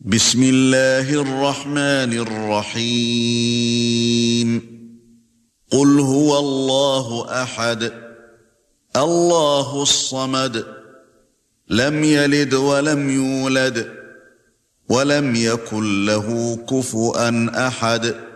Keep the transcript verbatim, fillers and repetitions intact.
بسم الله الرحمن الرحيم قل هو الله أحد الله الصمد لم يلد ولم يولد ولم يكن له كفؤا أحد